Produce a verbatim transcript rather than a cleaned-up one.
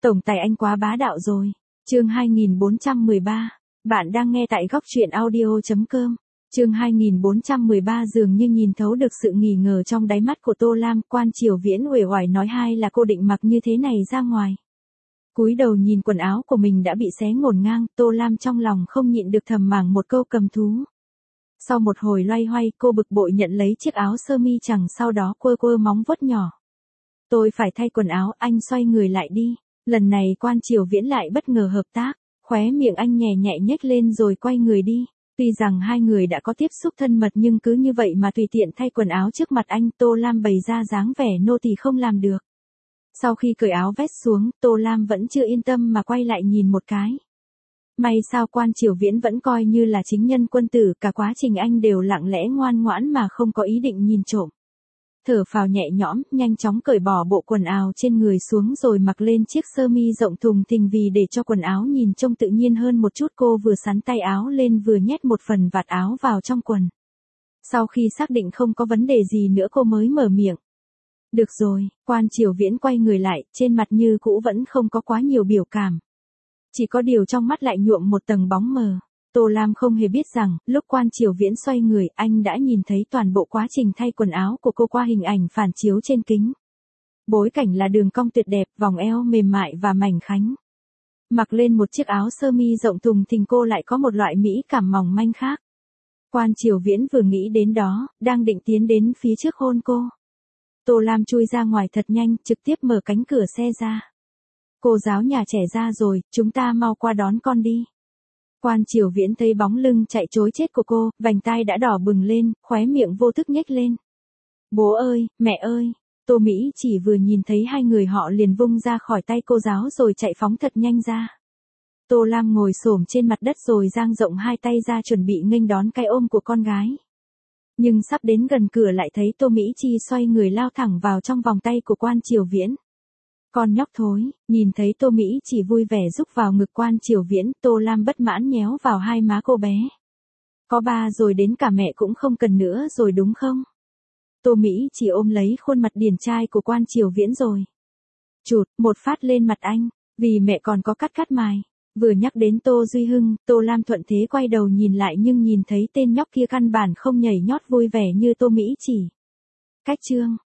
Tổng tài anh quá bá đạo rồi. Chương hai nghìn bốn trăm mười ba. Bạn đang nghe tại góc truyện audio chấm com. Chương hai nghìn bốn trăm mười ba dường như nhìn thấu được sự nghi ngờ trong đáy mắt của Tô Lam, Quan Triều Viễn uể oải nói hai là cô định mặc như thế này ra ngoài. Cúi đầu nhìn quần áo của mình đã bị xé ngổn ngang, Tô Lam trong lòng không nhịn được thầm mảng một câu cầm thú. Sau một hồi loay hoay, cô bực bội nhận lấy chiếc áo sơ mi chẳng, sau đó quơ quơ móng vuốt nhỏ. Tôi phải thay quần áo, anh xoay người lại đi. Lần này Quan Triều Viễn lại bất ngờ hợp tác, khóe miệng anh nhẹ nhẹ nhếch lên rồi quay người đi. Tuy rằng hai người đã có tiếp xúc thân mật nhưng cứ như vậy mà tùy tiện thay quần áo trước mặt anh, Tô Lam bày ra dáng vẻ nô tỳ không làm được. Sau khi cởi áo vest xuống, Tô Lam vẫn chưa yên tâm mà quay lại nhìn một cái. May sao Quan Triều Viễn vẫn coi như là chính nhân quân tử, cả quá trình anh đều lặng lẽ ngoan ngoãn mà không có ý định nhìn trộm. Thở phào nhẹ nhõm, nhanh chóng cởi bỏ bộ quần áo trên người xuống rồi mặc lên chiếc sơ mi rộng thùng thình vì để cho quần áo nhìn trông tự nhiên hơn một chút. Cô vừa xắn tay áo lên vừa nhét một phần vạt áo vào trong quần. Sau khi xác định không có vấn đề gì nữa cô mới mở miệng. Được rồi. Quan Triều Viễn quay người lại, trên mặt như cũ vẫn không có quá nhiều biểu cảm. Chỉ có điều trong mắt lại nhuộm một tầng bóng mờ. Tô Lam không hề biết rằng, lúc Quan Triều Viễn xoay người, anh đã nhìn thấy toàn bộ quá trình thay quần áo của cô qua hình ảnh phản chiếu trên kính. Bối cảnh là đường cong tuyệt đẹp, vòng eo mềm mại và mảnh khảnh. Mặc lên một chiếc áo sơ mi rộng thùng thình cô lại có một loại mỹ cảm mỏng manh khác. Quan Triều Viễn vừa nghĩ đến đó, đang định tiến đến phía trước hôn cô. Tô Lam chui ra ngoài thật nhanh, trực tiếp mở cánh cửa xe ra. Cô giáo nhà trẻ ra rồi, chúng ta mau qua đón con đi. Quan Triều Viễn thấy bóng lưng chạy trối chết của cô, vành tai đã đỏ bừng lên, khóe miệng vô thức nhếch lên. Bố ơi, mẹ ơi, Tô Mỹ chỉ vừa nhìn thấy hai người họ liền vung ra khỏi tay cô giáo rồi chạy phóng thật nhanh ra. Tô Lam ngồi xổm trên mặt đất rồi dang rộng hai tay ra chuẩn bị nghênh đón cái ôm của con gái. Nhưng sắp đến gần cửa lại thấy Tô Mỹ Chi xoay người lao thẳng vào trong vòng tay của Quan Triều Viễn. Con nhóc thối, nhìn thấy Tô Mỹ chỉ vui vẻ rúc vào ngực Quan Triều Viễn, Tô Lam bất mãn nhéo vào hai má cô bé. Có ba rồi đến cả mẹ cũng không cần nữa rồi đúng không? Tô Mỹ chỉ ôm lấy khuôn mặt điển trai của Quan Triều Viễn rồi. Chụt, một phát lên mặt anh, vì mẹ còn có cắt cắt mài. Vừa nhắc đến Tô Duy Hưng, Tô Lam thuận thế quay đầu nhìn lại nhưng nhìn thấy tên nhóc kia căn bản không nhảy nhót vui vẻ như Tô Mỹ chỉ. Cách chương.